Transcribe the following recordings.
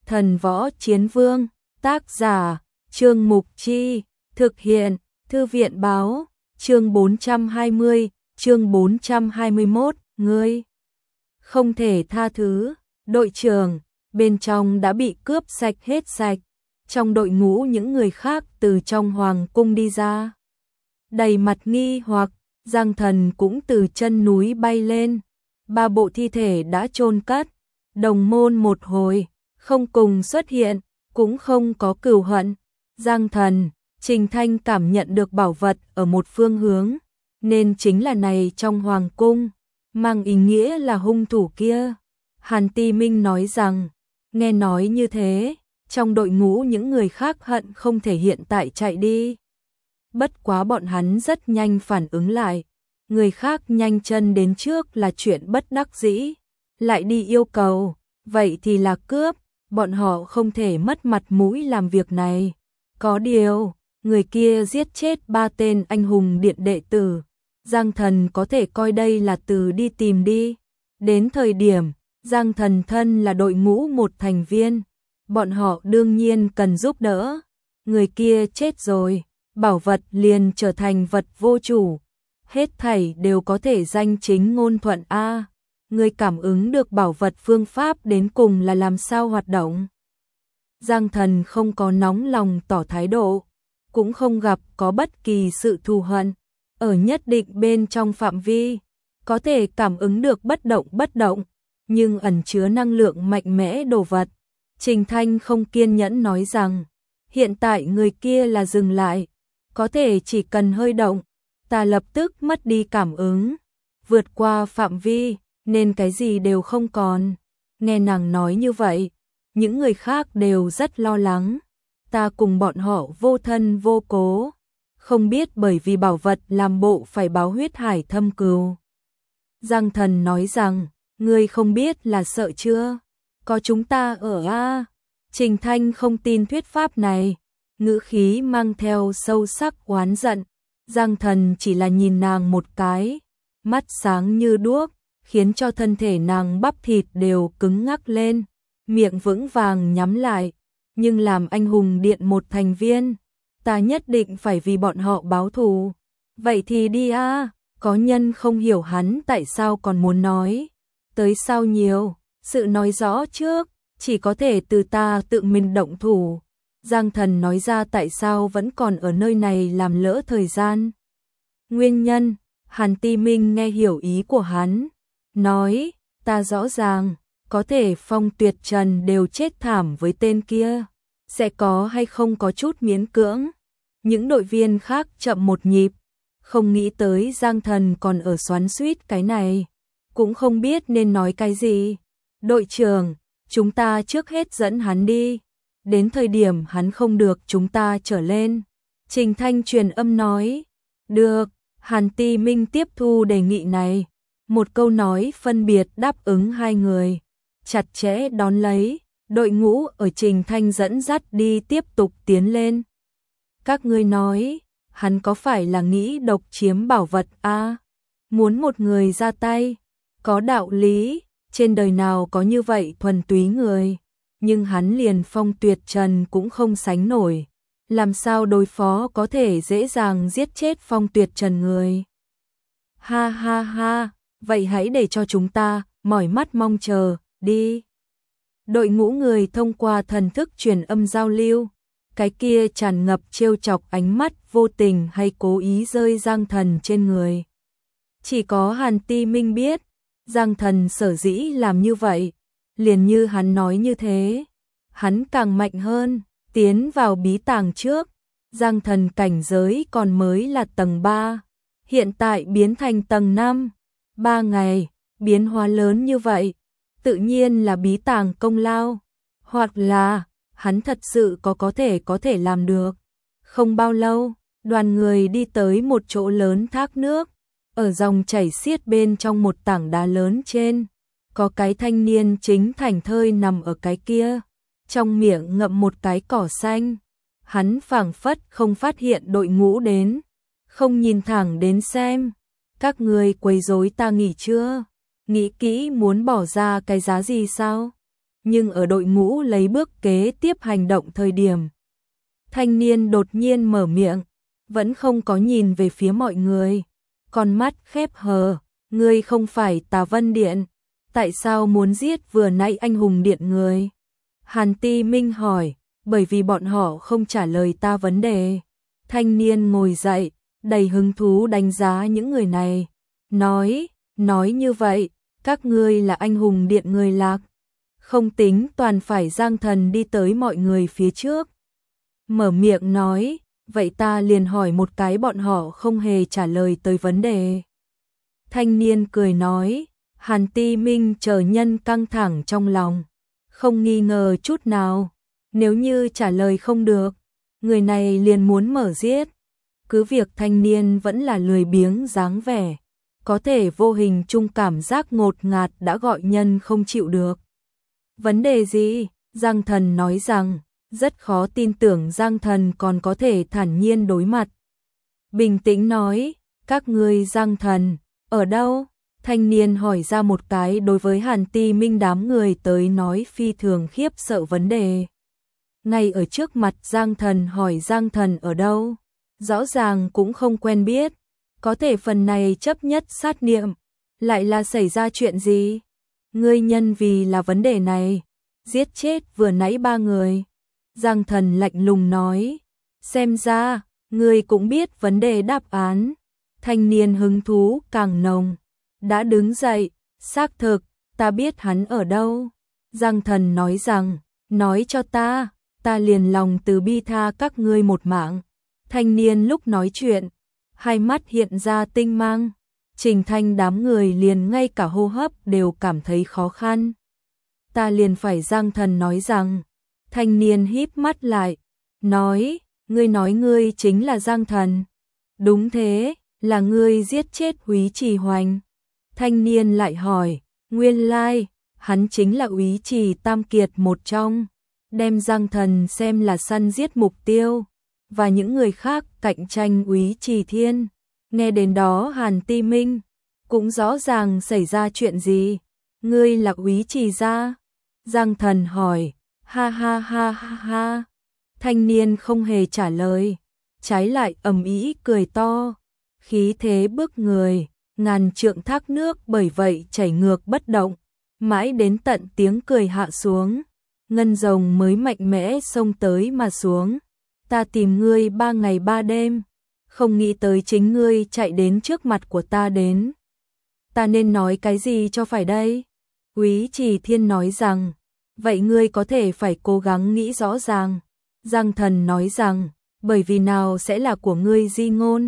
Thần Võ Chiến Vương, tác giả, Trương Mục Chi, thực hiện, Thư viện báo, chương 420, chương 421, ngươi không thể tha thứ, đội trưởng, bên trong đã bị cướp sạch hết sạch, trong đội ngũ những người khác từ trong hoàng cung đi ra. Đầy mặt nghi hoặc, Giang Thần cũng từ chân núi bay lên, 3 bộ thi thể đã chôn cất, đồng môn một hồi, không cùng xuất hiện, cũng không có cừu hận. Giang Thần, Trình Thanh cảm nhận được bảo vật ở một phương hướng, nên chính là này trong hoàng cung, mang ý nghĩa là hung thủ kia. Hàn Ti Minh nói rằng, nghe nói như thế, trong đội ngũ những người khác hận không thể hiện tại chạy đi. Bất quá bọn hắn rất nhanh phản ứng lại, người khác nhanh chân đến trước là chuyện bất đắc dĩ, lại đi yêu cầu, vậy thì là cướp, bọn họ không thể mất mặt mũi làm việc này. Có điều, người kia giết chết 3 tên anh hùng điện đệ tử, Giang Thần có thể coi đây là từ đi tìm đi. Đến thời điểm, Giang Thần thân là đội ngũ một thành viên, bọn họ đương nhiên cần giúp đỡ. Người kia chết rồi, bảo vật liền trở thành vật vô chủ, hết thảy đều có thể danh chính ngôn thuận a. Người cảm ứng được bảo vật phương pháp đến cùng là làm sao hoạt động? Giang Thần không có nóng lòng tỏ thái độ, cũng không gặp có bất kỳ sự thù hận, ở nhất định bên trong phạm vi, có thể cảm ứng được bất động, nhưng ẩn chứa năng lượng mạnh mẽ đồ vật. Trình Thanh không kiên nhẫn nói rằng, hiện tại người kia là dừng lại, có thể chỉ cần hơi động, ta lập tức mất đi cảm ứng, vượt qua phạm vi, nên cái gì đều không còn. Nghe nàng nói như vậy, những người khác đều rất lo lắng, ta cùng bọn họ vô thân vô cố, không biết bởi vì bảo vật làm bộ phải báo huyết hải thâm cừu. Giang Thần nói rằng, ngươi không biết là sợ chưa? Có chúng ta ở a. Trình Thanh không tin thuyết pháp này, ngữ khí mang theo sâu sắc oán giận. Giang Thần chỉ là nhìn nàng một cái, mắt sáng như đuốc, khiến cho thân thể nàng bắp thịt đều cứng ngắc lên, miệng vững vàng nhắm lại. Nhưng làm anh hùng điện một thành viên, ta nhất định phải vì bọn họ báo thù. Vậy thì đi a. Có nhân không hiểu hắn tại sao còn muốn nói tới sao nhiều, sự nói rõ trước, chỉ có thể từ ta tự mình động thủ. Giang Thần nói ra tại sao vẫn còn ở nơi này làm lỡ thời gian. Nguyên nhân, Hàn Ti Minh nghe hiểu ý của hắn, nói, ta rõ ràng, có thể Phong Tuyệt Trần đều chết thảm với tên kia, sẽ có hay không có chút miễn cưỡng. Những đội viên khác chậm một nhịp, không nghĩ tới Giang Thần còn ở xoắn xuýt cái này, cũng không biết nên nói cái gì. Đội trưởng, chúng ta trước hết dẫn hắn đi, đến thời điểm hắn không được chúng ta trở lên. Trình Thanh truyền âm nói, được. Hàn Ti Minh tiếp thu đề nghị này, một câu nói phân biệt đáp ứng hai người, chặt chẽ đón lấy, đội ngũ ở Trình Thanh dẫn dắt đi tiếp tục tiến lên. Các ngươi nói, hắn có phải là nghĩ độc chiếm bảo vật a? Muốn một người ra tay, có đạo lý, trên đời nào có như vậy thuần túy người, nhưng hắn liền Phong Tuyệt Trần cũng không sánh nổi. Làm sao đối phó có thể dễ dàng giết chết Phong Tuyệt Trần người? Ha ha ha, vậy hãy để cho chúng ta mỏi mắt mong chờ, đi. Đội ngũ người thông qua thần thức truyền âm giao lưu, cái kia tràn ngập trêu chọc ánh mắt vô tình hay cố ý rơi Giang Thần trên người. Chỉ có Hàn Ti Minh biết, Giang Thần sở dĩ làm như vậy, liền như hắn nói như thế, hắn càng mạnh hơn. Tiến vào bí tàng trước, Giang Thần cảnh giới còn mới là tầng 3, hiện tại biến thành tầng 5. 3 ngày, biến hóa lớn như vậy, tự nhiên là bí tàng công lao, hoặc là hắn thật sự có thể làm được. Không bao lâu, đoàn người đi tới một chỗ lớn thác nước, ở dòng chảy xiết bên trong một tảng đá lớn trên, có cái thanh niên chính thảnh thơi nằm ở cái kia, trong miệng ngậm một cái cỏ xanh. Hắn phảng phất không phát hiện đội ngũ đến, không nhìn thẳng đến xem, các người quấy rối ta nghỉ chưa? Nghĩ kỹ muốn bỏ ra cái giá gì sao? nhưng ở đội ngũ lấy bước kế tiếp hành động thời điểm. Thanh niên đột nhiên mở miệng, vẫn không có nhìn về phía mọi người, con mắt khép hờ, ngươi không phải Tà Vân Điện, tại sao muốn giết vừa nãy anh hùng điện người? Hàn Ti Minh hỏi, bởi vì bọn họ không trả lời ta vấn đề. Thanh niên ngồi dậy, đầy hứng thú đánh giá những người này, nói như vậy, các ngươi là anh hùng điện người Lạc. Không tính toàn phải Giang Thần đi tới mọi người phía trước. Mở miệng nói, vậy ta liền hỏi một cái, bọn họ không hề trả lời tới vấn đề. Thanh niên cười nói, Hàn Ti Minh chờ nhân căng thẳng trong lòng, không nghi ngờ chút nào, nếu như trả lời không được, người này liền muốn mở giết. Cứ việc thanh niên vẫn là lười biếng dáng vẻ, có thể vô hình chung cảm giác ngột ngạt đã gọi nhân không chịu được. Vấn đề gì? Giang Thần nói rằng, rất khó tin tưởng Giang Thần còn có thể thản nhiên đối mặt. Bình tĩnh nói, các ngươi Giang Thần, ở đâu? Thanh niên hỏi ra một cái đối với Hàn Ti Minh đám người tới nói phi thường khiếp sợ vấn đề. Ngay ở trước mặt Giang Thần hỏi Giang Thần ở đâu? Rõ ràng cũng không quen biết, có thể phần này chấp nhất sát niệm, lại là xảy ra chuyện gì? Ngươi nhân vì là vấn đề này, giết chết vừa nãy 3 người. Giang Thần lạnh lùng nói, xem ra, ngươi cũng biết vấn đề đáp án. Thanh niên hứng thú càng nồng, đã đứng dậy, xác thực, ta biết hắn ở đâu. Giang Thần nói rằng, nói cho ta liền lòng từ bi tha các ngươi một mạng. Thanh niên lúc nói chuyện, hai mắt hiện ra tinh mang, Trình Thanh đám người liền ngay cả hô hấp đều cảm thấy khó khăn. Ta liền phải Giang Thần nói rằng, thanh niên híp mắt lại, nói, ngươi chính là Giang Thần. Đúng thế, là ngươi giết chết Úy Trì Hoành. Thanh niên lại hỏi, nguyên lai, hắn chính là Úy Trì Tam Kiệt một trong, đem Giang Thần xem là săn giết mục tiêu, và những người khác cạnh tranh Úy Trì Thiên. Nghe đến đó Hàn Ti Minh cũng rõ ràng xảy ra chuyện gì. Ngươi là Úy Trì gia? Giang Thần hỏi. Ha ha ha ha ha. Thanh niên không hề trả lời, trái lại ầm ĩ cười to, khí thế bức người, ngàn trượng thác nước bởi vậy chảy ngược bất động, mãi đến tận tiếng cười hạ xuống, ngân rồng mới mạnh mẽ xông tới mà xuống. Ta tìm ngươi 3 ngày 3 đêm, không nghĩ tới chính ngươi chạy đến trước mặt của ta đến. Ta nên nói cái gì cho phải đây? Úy Trì Thiên nói rằng, vậy ngươi có thể phải cố gắng nghĩ rõ ràng. Giang Thần nói rằng, bởi vì nào sẽ là của ngươi di ngôn.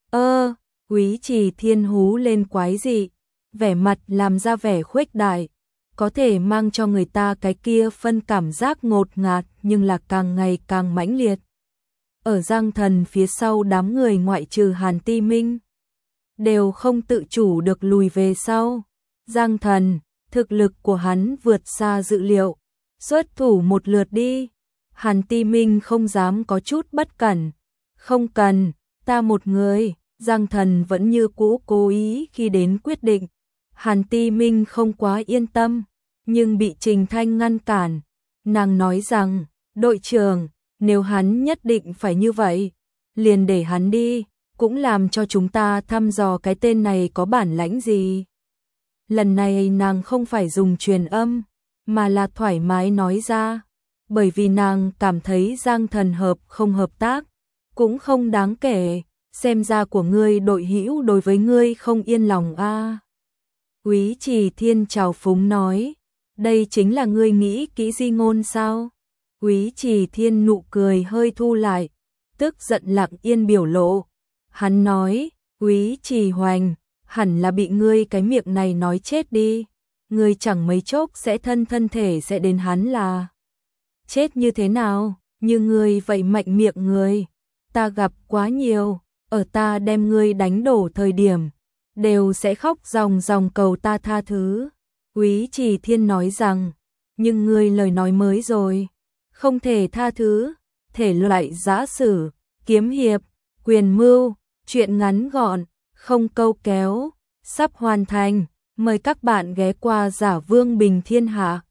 Úy Trì Thiên hú lên quái dị, vẻ mặt làm ra vẻ khuếch đại, có thể mang cho người ta cái kia phân cảm giác ngột ngạt nhưng là càng ngày càng mãnh liệt. Ở Giang Thần phía sau đám người ngoại trừ Hàn Ti Minh, đều không tự chủ được lùi về sau. Giang Thần, thực lực của hắn vượt xa dự liệu, xuất thủ một lượt đi. Hàn Ti Minh không dám có chút bất cẩn. Không cần, ta một người. Giang Thần vẫn như cũ cố ý khi đến quyết định. Hàn Ti Minh không quá yên tâm, nhưng bị Trình Thanh ngăn cản. Nàng nói rằng, đội trưởng, nếu hắn nhất định phải như vậy, liền để hắn đi, cũng làm cho chúng ta thăm dò cái tên này có bản lãnh gì. Lần này nàng không phải dùng truyền âm, mà là thoải mái nói ra, bởi vì nàng cảm thấy Giang Thần hợp không hợp tác, cũng không đáng kể, xem ra của ngươi đội hữu đối với ngươi không yên lòng a. Úy Trì Thiên trào phúng nói, đây chính là ngươi nghĩ kỹ di ngôn sao? Úy Trì Thiên nụ cười hơi thu lại, tức giận lặng yên biểu lộ. Hắn nói, Úy Trì Hoành, hẳn là bị ngươi cái miệng này nói chết đi. Ngươi chẳng mấy chốc sẽ thân thể sẽ đến hắn là chết như thế nào, như ngươi vậy mạnh miệng người. Ta gặp quá nhiều, ở ta đem ngươi đánh đổ thời điểm, đều sẽ khóc ròng ròng cầu ta tha thứ. Úy Trì Thiên nói rằng, nhưng ngươi lời nói mới rồi, không thể tha thứ, thể loại giã sử, kiếm hiệp, quyền mưu, chuyện ngắn gọn, không câu kéo, sắp hoàn thành, mời các bạn ghé qua Giả Vương Bình Thiên Hạ.